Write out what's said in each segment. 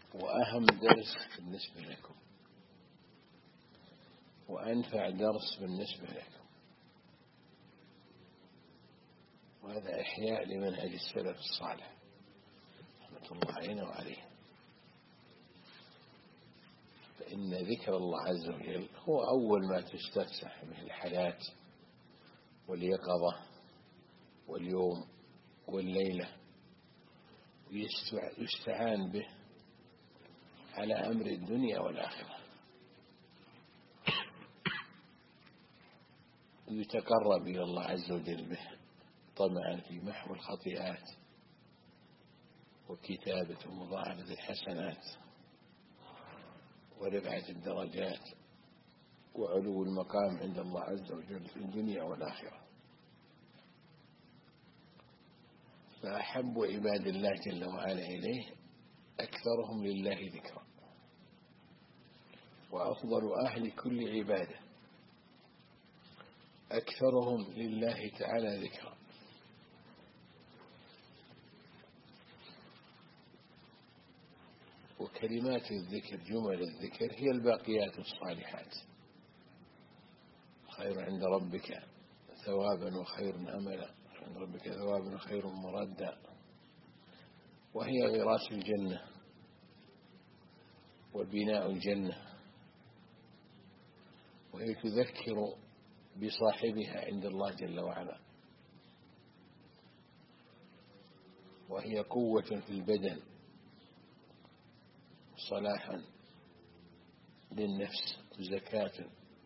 وأهم درس بالنسبة لكم وأنفع درس بالنسبة لكم، وهذا إحياء لمنهج السلف الصالح رحمة الله علينا وعليه. فإن ذكر الله عز وجل هو أول ما تستفتح به الحياة واليقظة واليوم والليلة، ويستعان به على أمر الدنيا والآخرة، ويتقرب إلى الله عز وجل به طمعا في محو الخطيئات وكتابة ومضاعفة الحسنات ورفعة الدرجات وعلو المقام عند الله عز وجل في الدنيا والآخرة. فأحب عباد الله جل وعلا إليه أكثرهم لله ذكرا، وأفضل أهل كل عبادة أكثرهم لله تعالى ذكرا. وكلمات الذكر جمل الذكر هي الباقيات الصالحات، خير عند ربك ثوابا وخير أملا، عند ربك ثوابا وخير مردا، وهي غراس الجنة وبناء الجنة، وهي تذكر بصاحبها عند الله جل وعلا، وهي قوة في البدن، صلاحا للنفس وزكاة،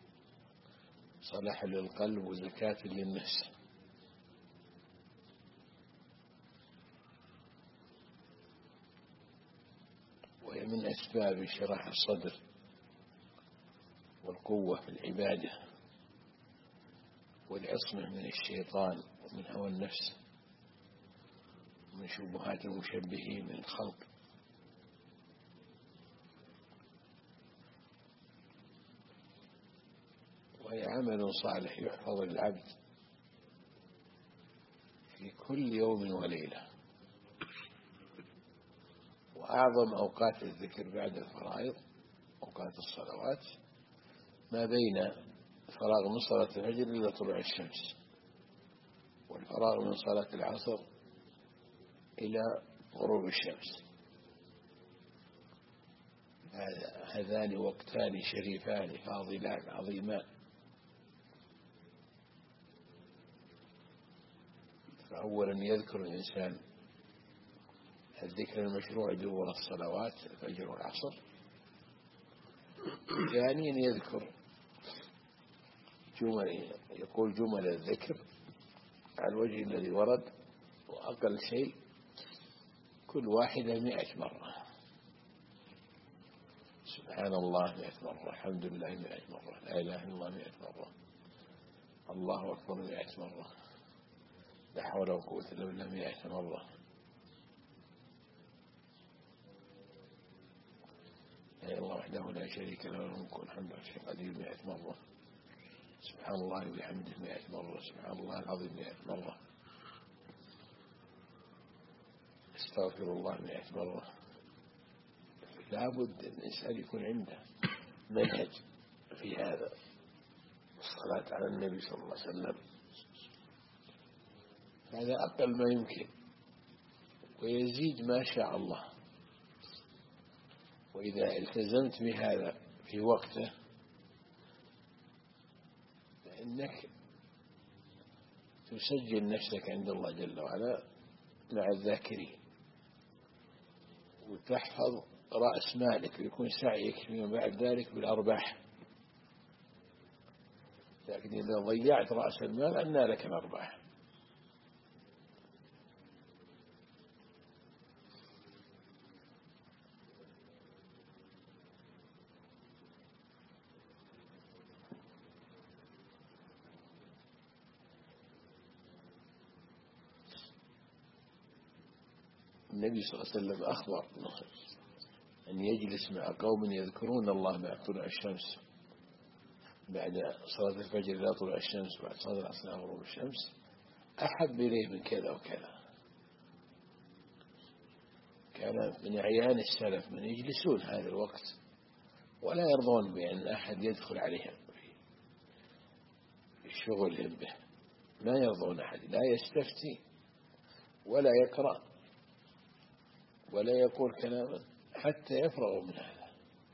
صلاح للقلب وزكاة للنفس. وهي من أسباب شرح الصدر والقوة في العبادة والعصمة من الشيطان ومن هوى النفس ومن شبهات المشبهين من الخلق. وهي عمل صالح يحفظ العبد في كل يوم وليلة. وأعظم أوقات الذكر بعد الفرائض أوقات الصلوات ما بين فراغ من صلاة الفجر إلى طلوع الشمس، والفراغ من صلاة العصر إلى غروب الشمس. هذان وقتان شريفان فاضلان عظيمان. فأولا يذكر الإنسان الذكر المشروع دبر الصلوات الفجر والعصر. ثانيا يذكر يقول جمل الذكر على الوجه الذي ورد، وأقل شيء كل واحدة 100 مرة. سبحان الله 100 مرة، الحمد لله 100 مرة، لا إله إلا الله 100 مرة، الله أكبر 100 مرة، لا حول ولا قوة إلا بالله 100 مرة، لا الله وحده لا شريك له له الملك والحمد لله قدير 100 مرة، سبحان الله وبحمده 100 مرة، سبحان الله العظيم 100 مرة، استغفر الله 100 مرة. لابد الإنسان يكون عنده منهج في هذا، الصلاة على النبي صلى الله عليه وسلم، هذا أقل ما يمكن، ويزيد ما شاء الله. وإذا التزمت بهذا في وقته فإنك تسجل نفسك عند الله جل وعلا مع الذاكرين، وتحفظ رأس مالك، ويكون سعيك فيما بعد ذلك بالأرباح. لكن إذا ضيعت رأس المال أنى لك الأرباح. النبي صلى الله عليه وسلم أخبر أن يجلس مع قوم يذكرون الله مع طلوع الشمس، بعد صلاة الفجر إلى طلوع الشمس، بعد صلاة العصر إلى غروب الشمس، أحب إليه من كذا وكذا. كان من أعيان السلف من يجلسون هذا الوقت ولا يرضون بأن أحد يدخل عليهم في شغلهم به، ما يرضون أحد لا يستفتي ولا يقرأ ولا يقول كلاما حتى يفرغوا من هذا.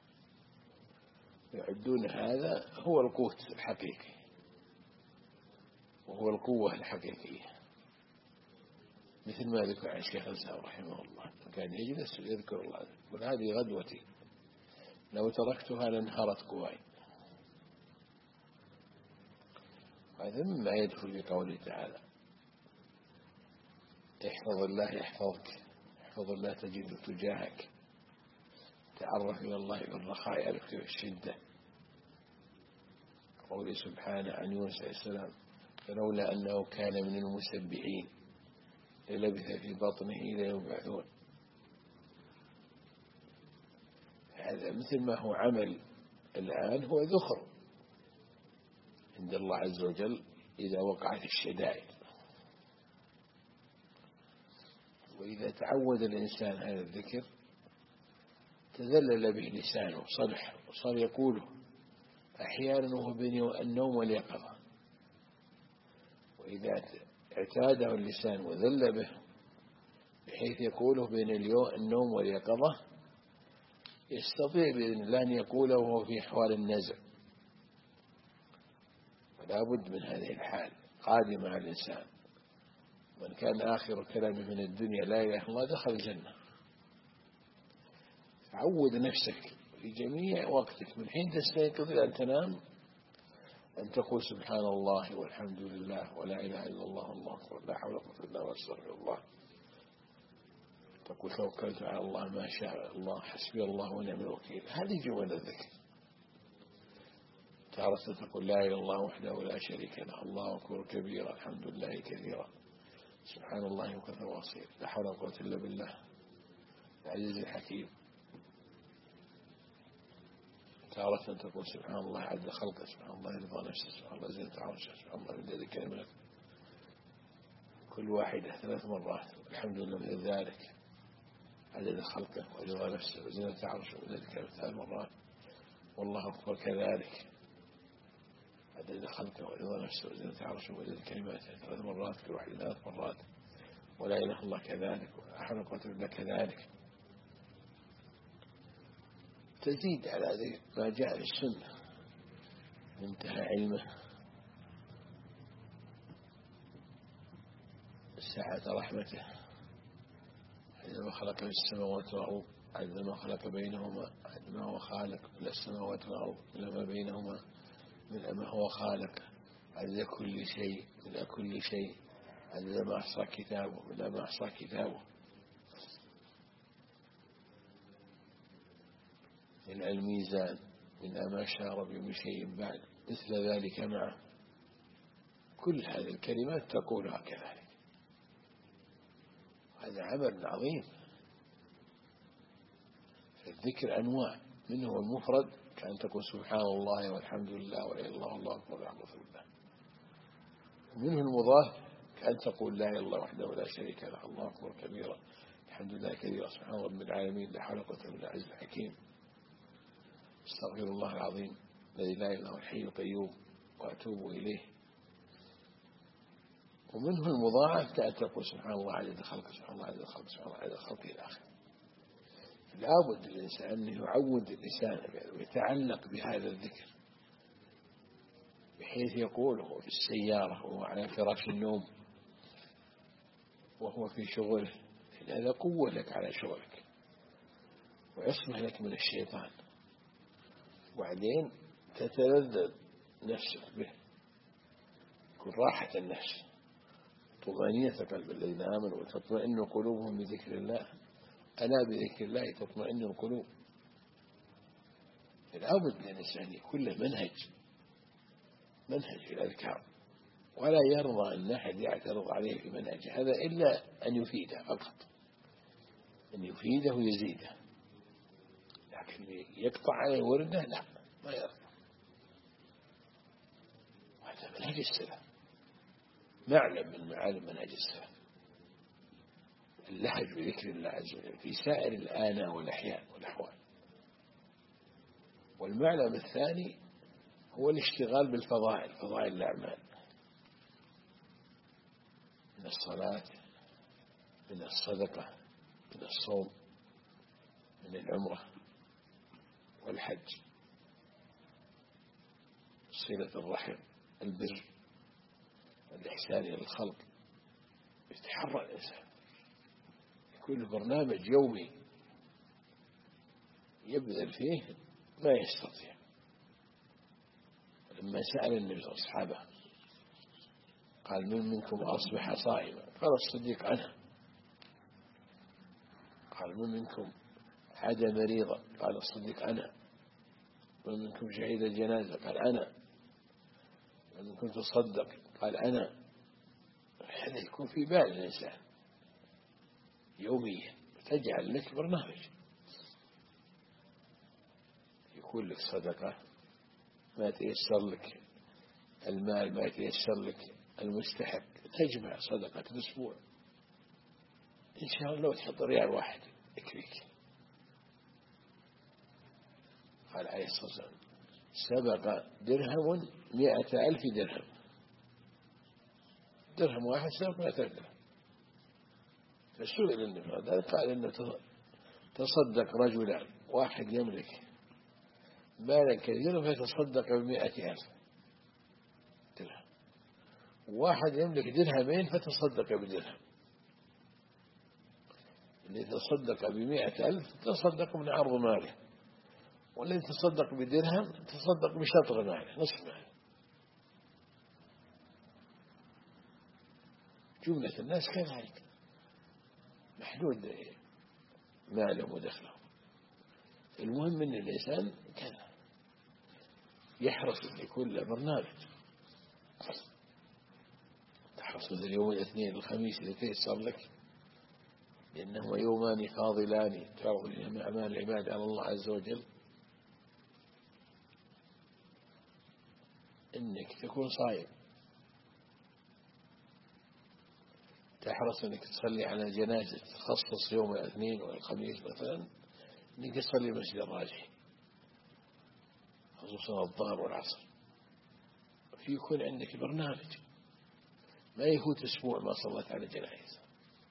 يعدون هذا هو القوت الحقيقي وهو القوة الحقيقية، مثل ما ذكر عن الشيخ الإسلام رحمه الله كان يجلس يذكر الله يقول هذه غدوتي لو تركتها لانهارت قواي. هذا مما يدخل في قوله تعالى احفظ الله يحفظك، احفظ الله تجد تجاهك، تعرف إلى الله بالرخاء يعرفك في الشدة. قوله سبحانه عن يونس عليه السلام فلولا أنه كان من المسبحين للبث في بطنه إلى يوم يبعثون. هذا مثل ما هو عمل الآن هو ذخر عند الله عز وجل إذا وقعت الشدائد. وإذا تعود الإنسان هذا الذكر تذلل به لسانه صلح وصار يقوله أحيانا وهو بين النوم واليقظة. وإذا اعتاده اللسان وذل به بحيث يقوله بين النوم واليقظة يستطيع بإذن الله أن يقوله وهو في حوال النزع. ولا بد من هذه الحال قادمة على الإنسان. من كان آخر كلامه من الدنيا لا إله إلا الله دخل الجنة. عود نفسك في جميع وقتك من حين تستيقظ إلى أن تنام أن تقول سبحان الله والحمد لله ولا إله إلا الله والله أكبر لا حول ولا قوة إلا بالله واستغفر الله. تقول توكلت على الله ما شاء الله حسبي الله ونعم الوكيل. هذه جمل الذكر. تارة تقول لا إله إلا الله وحده لا شريك له الله أكبر كبيرا الحمد لله كثيرا سبحان الله وكفى واصيل لا حول ولا قوة إلا بالله العزيز الحكيم. تارة تقول سبحان الله عد خلقه سبحان الله رضا نفسه سبحان الله زينة عرشه سبحان الله مداد كلمات كل واحدة 3 مرات. الحمد لله من ذلك عدد خلقه ورضا نفسه وزينة عرشه ومداد كلمات 3 مرات. والله أكبر كذلك عدد خلقه ورضا نفسه وزينة عرشه ومداد كلماته 3 مرات كل واحدة 3 مرات. ولا إله إلا الله كذلك ولا حول ولا قوة إلا كذلك. تزيد على ذلك ما جاء في السنة منتهى علمه سعة رحمته عندما خلق السماوات والأرض عندما خلق بينهما عندما هو خالق من السماوات والأرض من ما بينهما من ما هو خالق عند كل شيء من كل شيء عندما أحصى كتابه من ما أحصى كتابه من الميزان من ما شار بمن شيء بعد مثل ذلك معه. كل هذه الكلمات تقولها كذلك. هذا عمل عظيم. الذكر أنواع منه المفرد كأن تقول سبحان الله والحمد لله ولا إله إلا الله والله أكبر ولا حول ولا قوة. ومنه المضاف كأن تقول لا إله إلا الله وحده لا شريك له الله أكبر كبيرا الحمد لله كثيرا سبحان رب العالمين لا حول ولا قوة إلا بالله العزيز الحكيم. استغفر الله العظيم الذي لا إله إلا هو الحي القيوم وأتوب إليه. ومنه المضاعف كأن تقول سبحان الله عدد خلقه سبحان الله عدد خلقه سبحان الله عدد خلقه إلى آخره. لا بد للإنسان أن يعود اللسان ويتعلق بهذا الذكر بحيث يقوله في السيارة وهو على فراش النوم وهو في شغله. هذا قوة لك على شغلك ويصمح لك من الشيطان. وبعدين تتلذذ نفسك به كل راحة النفس طمأنينة قلب الذين آمنوا وتطمئن قلوبهم بذكر الله ألا بذكر الله تطمئن القلوب. لابد للإنسان يكون له منهج في الأذكار ولا يرضى أن أحد يعترض عليه في منهجه هذا إلا أن يفيده فقط أن يفيده ويزيده. لكن يقطع عليه ورده لا ما يرضى. وهذا منهج السلف معلم من معالم منهج السلف اللهج بذكر الله عز وجل في سائر الآناء والأحيان والأحوال. والمعنى الثاني هو الاشتغال بالفضائل، فضائل الأعمال، من الصلاة، من الصدقة، من الصوم، من العمرة والحج، صلة الرحم، البر، الإحسان إلى الخلق. يتحرى الإنسان، يكون برنامج يومي يبذل فيه ما يستطيع. لما سأل النبي أصحابه قال من منكم أصبح صائما؟ قال الصديق أنا. قال من منكم عاد مريضا؟ قال الصديق أنا. من منكم شهيد الجنازة؟ قال أنا. من منكم تصدق؟ قال أنا. هذا يكون في بال الإنسان يوميا، تجعل لك برنامج، يكون لك صدقة ما تيسر لك المال، ما يتيسر لك المستحق، تجمع صدقة الأسبوع إن شاء الله وتحط ريال واحد يكفيك. قال عليه الصلاة والسلام سبق درهم 100,000 درهم، درهم واحد سبق 100,000 درهم. فسئل النبي قال إنه تصدق رجلان، واحد يملك مالا كثيرا فيتصدق ب100,000 درهم، واحد يملك درهمين فتصدق بدرهم. اللي تصدق ب100,000 تصدق من عرض ماله، والذي تصدق بدرهم تصدق بشطر ماله، نصف ماله. جملة الناس كذلك محدود ماله ودخله. المهم أن الإنسان كذا يحرص أن يكون له برنامج، تحرص مثل يوم الاثنين الخميس إذا تيسر لك، لأنهما يومان فاضلان تعرض فيهما أعمال العباد على الله عز وجل، إنك تكون صائم، تحرص أنك تصلي على جنازة، تخصص يوم الاثنين والخميس مثلا أنك تصلي مسجد الراجح، خصوصا الظهر والعصر، في يكون عندك برنامج ما يفوت أسبوع ما صلت على جنائز.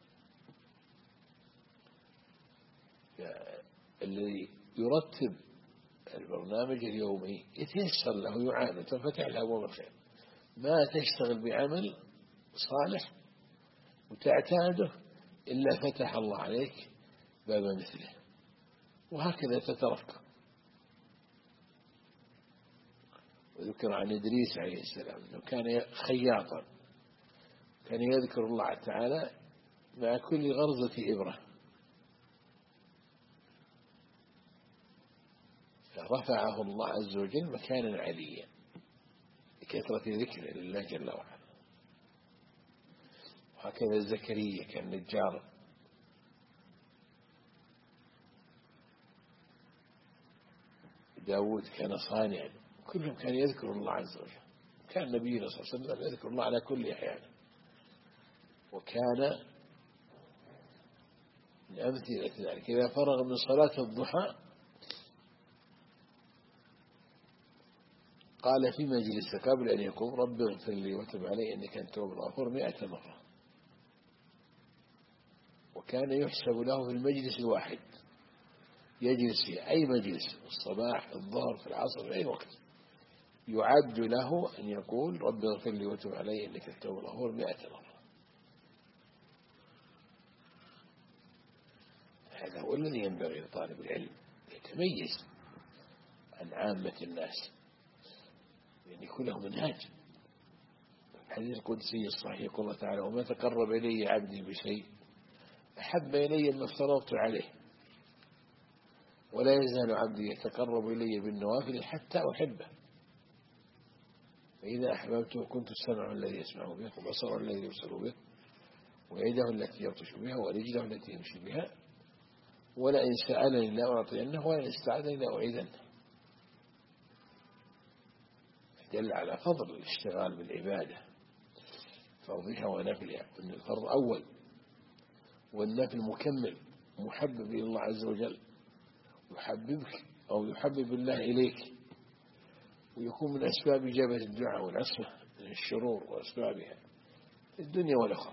الذي يرتب البرنامج اليومي يتيسر له، يعاني، تنفتح له أبواب الخير. ما تشتغل بعمل صالح وتعتاده إلا فتح الله عليك باب مثله، وهكذا تترقى. وذكر عن إدريس عليه السلام أنه كان خياطا، كان يذكر الله تعالى مع كل غرزة إبرة، فرفعه الله عز وجل مكانا عليا بكثرة ذكره لله جل وعلا. وهكذا زكريا كان نجارا، داود كان صانعا، كلهم كان يذكر الله عز وجل. كان نبينا صلى الله عليه وسلم يذكر الله على كل أحيان. وكان من أمثلة ذلك إذا فرغ من صلاة الضحى قال في مجلس قبل أن يقوم رب اغفر لي وتب علي إنك أنت التواب الغفور 100 مرة. وكان يحسب له في المجلس الواحد، يجلس في أي مجلس، الصباح، الظهر، في العصر، في أي وقت، يعد له أن يقول رب اغفر لي وتب علي إنك أنت التواب الغفور 100 مرة. هذا هو الذي ينبغي لطالب العلم، يتميز عن عامة الناس، يعني يكون له منهاج. الحديث القدسي الصحيح يقول الله تعالى وما تقرب إلي عبدي بشيء أحب إلي ما افترضت عليه، ولا يزال عبدي يتقرب إلي بالنوافل حتى أحبه، فإذا أحببته كنت السمع الذي يسمع به وبصر الذي يبصر به ويده التي يبطش بها ورجله التي يمشي بها، ولئن سألني لأعطينه ولئن استعاذني لأعيذنه. دل على فضل الاشتغال بالعبادة، فرضها ونفلها، أن الفرض أول والنفل مكمل محبب إلى الله عز وجل، يحببك أو يحبب الله إليك، ويكون من أسباب إجابة الدعاء والعصمة من الشرور وأسبابها في الدنيا والأخرى.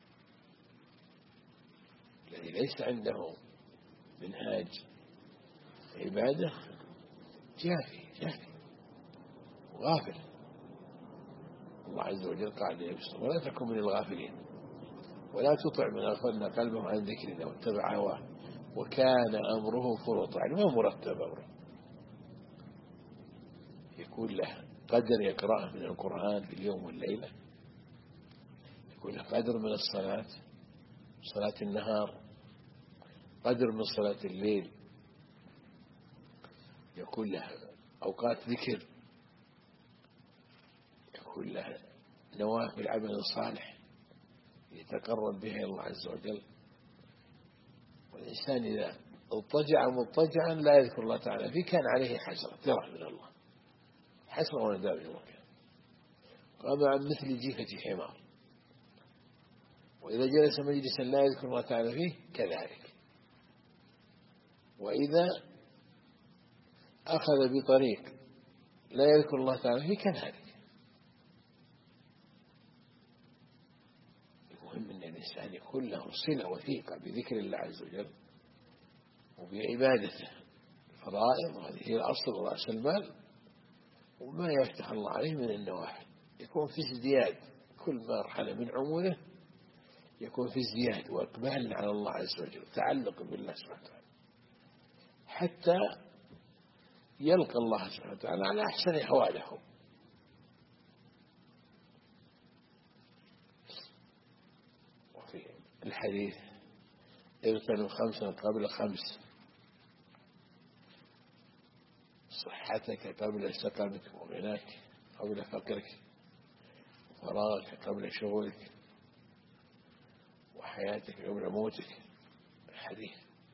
الذي ليس عنده منهاج عبادة جافي وغافل. الله عز وجل قال للنبي صلى الله عليه وسلم: ولا تكن من الغافلين، ولا تطع من أغفلنا قلبه عن ذكرنا واتبع هواه وكان أمره فرطا. يعني ما مرتب أمره، يكون له قدر يقرأه من القرآن في اليوم والليلة، يكون له قدر من الصلاة، صلاة النهار، قدر من صلاة الليل، يكون له أوقات ذكر، يكون له نوافل عمل صالح يتقرب بها إلى الله عز وجل. والإنسان إذا اضطجع مضطجعا لا يذكر الله تعالى فيه كان عليه حسرة ترى من الله، حسرة ونداء من المكان، قام عن مثل جيفة حمار. وإذا جلس مجلسا لا يذكر الله تعالى فيه كذلك. وإذا أخذ بطريق لا يذكر الله تعالى فيه كذلك. المهم أن الإنسان يكون له صلة وثيقة بذكر الله عز وجل وبعبادته الفرائض، وهذه هي الأصل ورأس المال، وما يفتح الله عليه من النوافل يكون في ازدياد. كل مرحلة من عمره يكون في ازدياد وإقبال على الله عز وجل، تعلق بالله سبحانه وتعالى، حتى يلقى الله سبحانه وتعالى على أحسن أحواله. وفي الحديث: اغتنم 5 قبل 5، صحتك قبل سقمك، وغناك قبل فقرك، وفراغك قبل شغلك، وحياتك قبل موتك. الحديث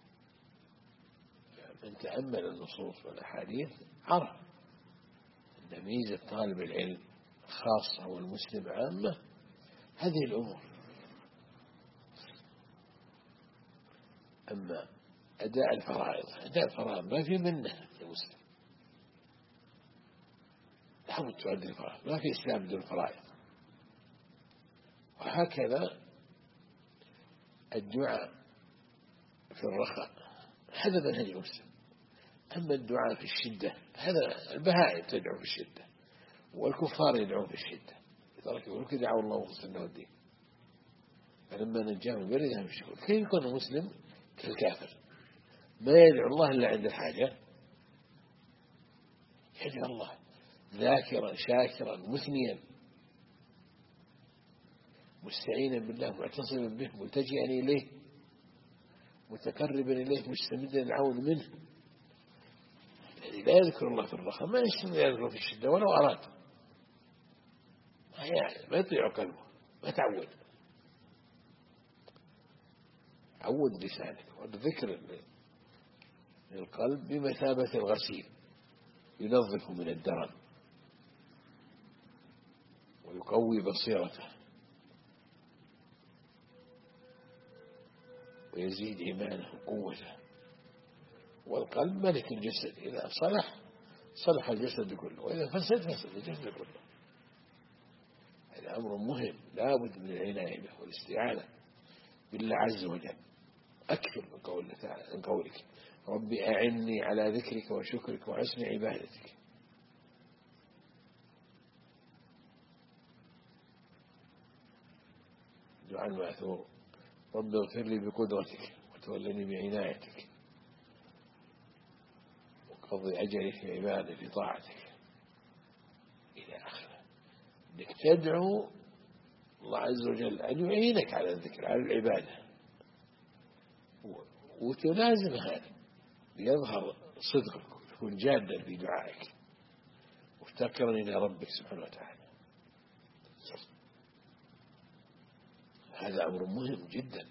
من تأمل النصوص والأحاديث عرف أن ميزة طالب العلم خاصة والمسلم عامة هذه الأمور. أما أداء الفرائض ما في منه للمسلم، لابد تؤدي الفرائض، ما في إسلام بدون فرائض. وهكذا الدعاء في الرخاء هذا منهج المسلم. أما الدعاء في الشدة هذا البهائم تدعو في الشدة، والكفار يدعون في الشدة، لذلك يقول كذا: دعوا الله مخلصين له الدين فلما نجاهم من البر إذا هم يشركون. كيف يكون المسلم كالكافر ما يدعو الله إلا عند الحاجة؟ يدعو الله ذاكرا شاكرا مثنيا مستعينا بالله معتصما به ملتجئا إليه متقربا إليه مستمدا العون منه. الذي لا يذكر الله في الرخاء ما يستطيع يذكره في الشدة ولو أراد، ما يطيع قلبه، ما تعود. عود لسانك. والذكر للقلب بمثابة الغسيل ينظف من الدرن ويقوي بصيرته ويزيد إيمانه وقوته. والقلب ملك الجسد، إذا صلح الجسد كله، وإذا فسد الجسد كله. هذا أمر مهم لا بد من العناية به والاستعانة بالله عز وجل أكثر من قولك: ربي أعني على ذكرك وشكرك وحسن عبادتك. دعاء المأثور: رب اغفر لي بقدرتك وتولني بعنايتك وقضي أجلي في عبادة في طاعتك، إلى آخره. إنك تدعو الله عز وجل أن يعينك على الذكر على العبادة، وتلازم هذا ليظهر صدقك وتكون جادا في دعائك مفتقرا إلى ربك سبحانه وتعالى. هذا أمر مهم جدا.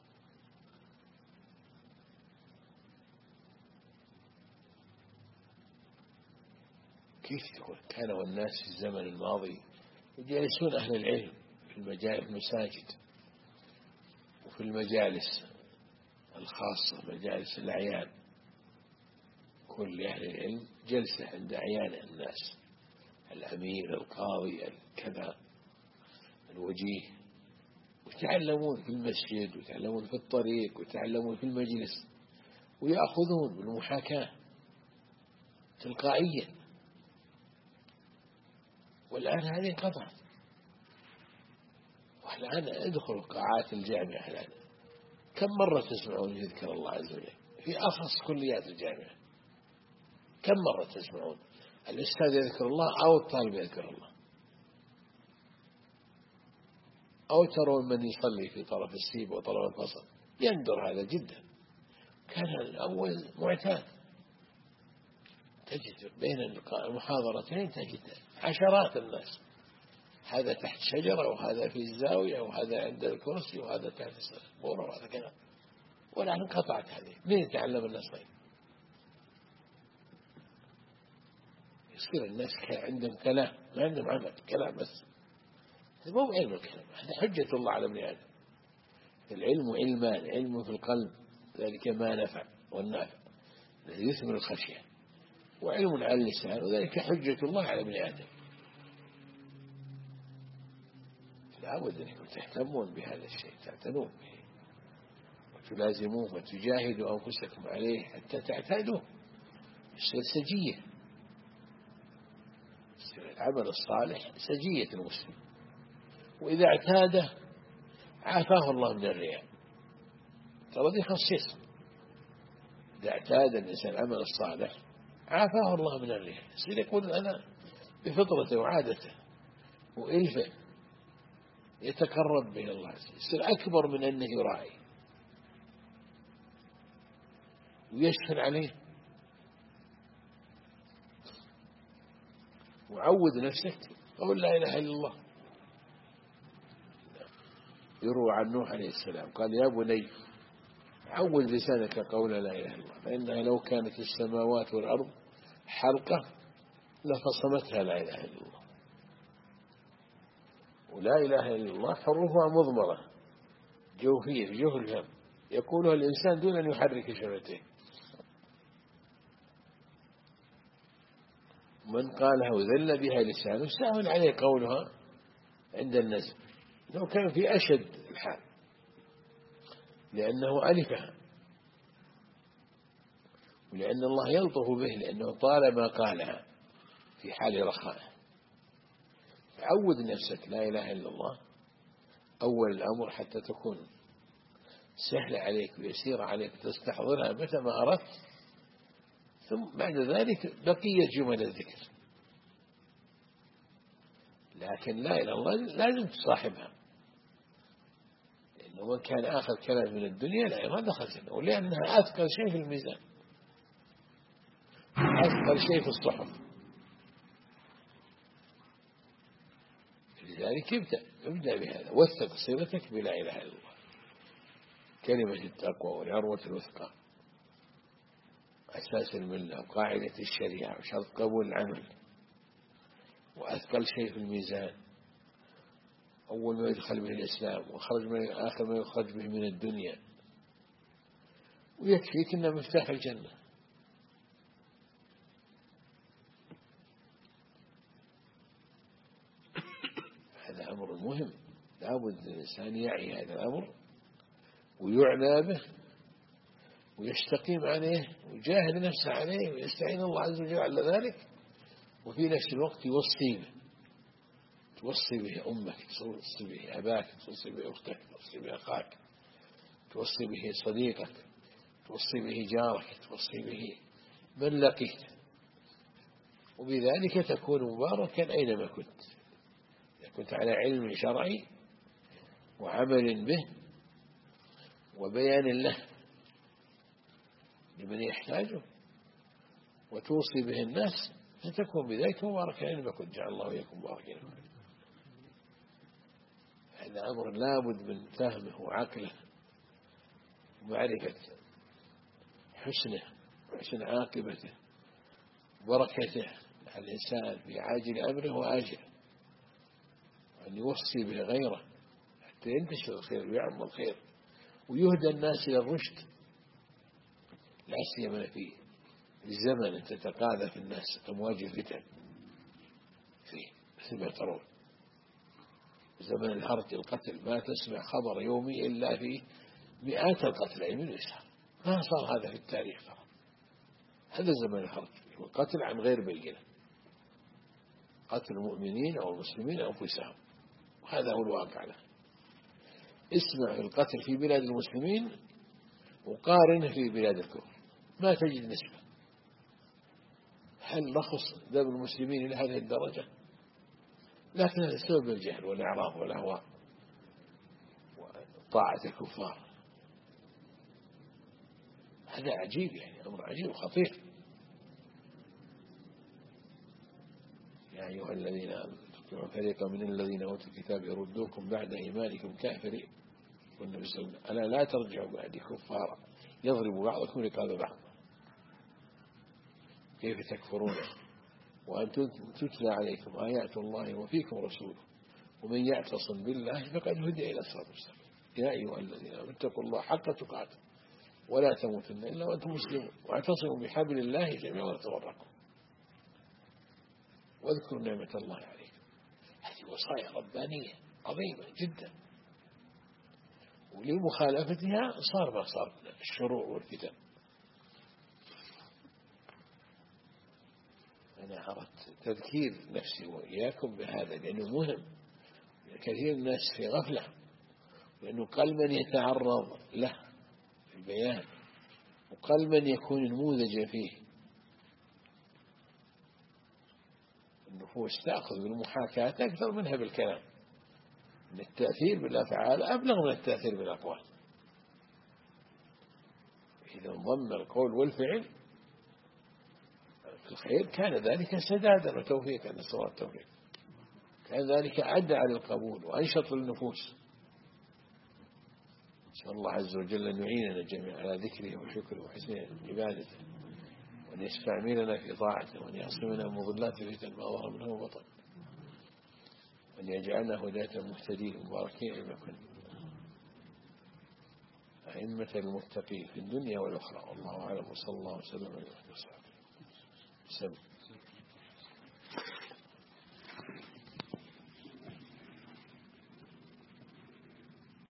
كيف تقول كان والناس في الزمن الماضي يجلسون أهل العلم في المساجد وفي المجالس الخاصة مجالس الأعيان، كل أهل العلم جلسة عند أعيان الناس، الأمير، القاضي، كذا، الوجيه، ويتعلمون في المسجد ويتعلمون في الطريق ويتعلمون في المجلس، ويأخذون بالمحاكاة تلقائيا. والآن هذه انقطعت. والآن ادخل قاعات الجامعة الآن، كم مرة تسمعون يذكر الله عز وجل في أخص كليات الجامعة؟ كم مرة تسمعون الأستاذ يذكر الله أو الطالب يذكر الله؟ أو ترون من يصلي في طرف السيب وطرف الفصل؟ يندر هذا جدا. كان الأول معتاد، تجد بين المحاضرتين تجد عشرات الناس، هذا تحت شجرة وهذا في الزاوية وهذا عند الكرسي وهذا تحت السبورة وهذا كذا. والآن انقطعت هذه. مين يتعلم الناس طيب؟ يصير الناس عندهم كلام، ما عندهم عمل، كلام بس. هذا مو علم الكلام، هذا حجة الله على ابن آدم. العلم علمان، علم في القلب ذلك ما نفع والنافع الذي يثمر الخشية، وعلم على اللسان وذلك حجة الله على ابن آدم. لابد أنكم تهتمون بهذا الشيء، تعتنون به وتلازموه وتجاهدوا أنفسكم عليه حتى تعتادوه. يصير سجية، يصير العمل الصالح سجية المسلم، وإذا اعتاده عافاه الله من الرياء. ترى دي خصيصة، إذا اعتاد الإنسان العمل الصالح عافاه الله من الرياء، يصير يقول أنا بفطرته وعادته وإلفه يتقرب به الله، يصير أكبر من أنه يراعي ويشفن عليه. وعود نفسك قول لا إله إلا الله. يروى عن نوح عليه السلام قال يا بني عود لسانك قول لا إله إلا الله، فإنها لو كانت السماوات والأرض حلقة لفصمتها لا إله إلا الله. ولا إله إلا الله حروفها مضمرة جوفية في جوف الفم، يقولها الإنسان دون أن يحرك شفتيه. من قالها وذل بها لسانه سهل عليه قولها عند النزل، لو كان في أشد الحال، لأنه ألفها، ولأن الله يلطف به لأنه طالما قالها في حال رخاء. عود نفسك لا إله إلا الله أول الأمر حتى تكون سهل عليك ويسير عليك تستحضرها متى ما أردت، ثم بعد ذلك بقية جمل الذكر. لكن لا إله إلا الله لازم تصاحبها، لأنه من كان آخر كلام من الدنيا لا ما دخل جنة، ولأنها أثقل شيء في الميزان، أثقل شيء في الصحف. لذلك ابدأ بهذا، وثق صلتك بلا إله إلا الله، كلمة التقوى والعروة الوثقى، أساس الملة وقاعدة الشريعة وشرط قبول العمل، وأثقل شيء في الميزان، أول ما يدخل به الإسلام آخر ما يخرج به من الدنيا، ويكفيك إنه مفتاح الجنة. هذا أمر مهم، لابد الإنسان يعي هذا الأمر ويعنى به ويستقيم عليه ويجاهد نفسه عليه ويستعين الله عز وجل على ذلك، وفي نفس الوقت يوصي به، توصي به أمك، توصي به أباك، توصي به أختك، توصي به أخاك، توصي به صديقك، توصي به جارك، توصي به من لقيت، وبذلك تكون مباركا أينما كنت. إذا كنت على علم شرعي وعمل به وبيان له لمن يحتاجه وتوصي به الناس، فتكون بذلك مباركا أينما كنت، جعل الله وإياكم مباركين. هذا أمر لابد من فهمه وعقله ومعرفة حسنه وحسن عاقبته وبركته على الإنسان في عاجل أمره وآجله، وأن يوصي به غيره حتى ينتشر الخير ويعم الخير ويهدى الناس إلى الرشد، لا سيما في الزمن تتقاذف الناس أمواج الفتن فيه، مثل ما ترون زمن الحرج القتل ما تسمع خبر يومي إلا فيه مئات القتلى يمين ويسار، ما صار هذا في التاريخ ترى. هذا زمن الحرج والقتل عن غير بينة، قتل المؤمنين أو المسلمين أنفسهم، وهذا هو الواقع له. اسمع في القتل في بلاد المسلمين وقارنه في بلاد الكفر ما تجد نسبة. هل نخص دم المسلمين إلى هذه الدرجة؟ لكن هذا سبب الجهل والإعراض والأهواء وطاعة الكفار. هذا عجيب، يعني أمر عجيب وخطير. يا أيها الذين آمنوا فريقا من الذين أوتوا الكتاب يردوكم بعد إيمانكم كافرين، والنبي صلى الله عليه وسلم ألا لا ترجعوا بعد كفارا يضرب بعضكم رقاب بعض. كيف تكفرون وأن تتلى عليكم آيات الله وفيكم رسوله ومن يعتصم بالله فقد هدي إلى صراط مستقيم. يا أيها الذين آمنوا اتقوا الله حق تقاته ولا تموتن إلا وأنتم مسلمون واعتصموا بحبل الله جميعا ولا تفرقوا واذكروا نعمة الله عليكم. هذه وصايا ربانية عظيمة جدا، ولمخالفتها صار ما صار من الشرور والفتن. أنا أردت تذكير نفسي وإياكم بهذا لأنه مهم. كثير من الناس في غفلة، لأنه قل من يتعرض له في البيان وقل من يكون نموذجا فيه. النفوس تأخذ بالمحاكاة أكثر منها بالكلام، من التأثير بالأفعال أبلغ من التأثير بالأقوال. إذا انضم القول والفعل في الخير كان ذلك سدادا وتوفيقا، نسأل الله التوفيق، كان ذلك أدعى للقبول وأنشط للنفوس. نسأل الله عز وجل أن يعيننا جميعا على ذكره وشكره وحسن عبادته، وأن يستعملنا في طاعته، وأن يعصمنا من مضلات الفتن ما ظهر منه وبطن، وأن يجعلنا هداة مهتدين مباركين أينما كنا، أئمة المتقين في الدنيا والأخرى. والله أعلم، وصلى الله وسلم على محمد وصحبه وسلم.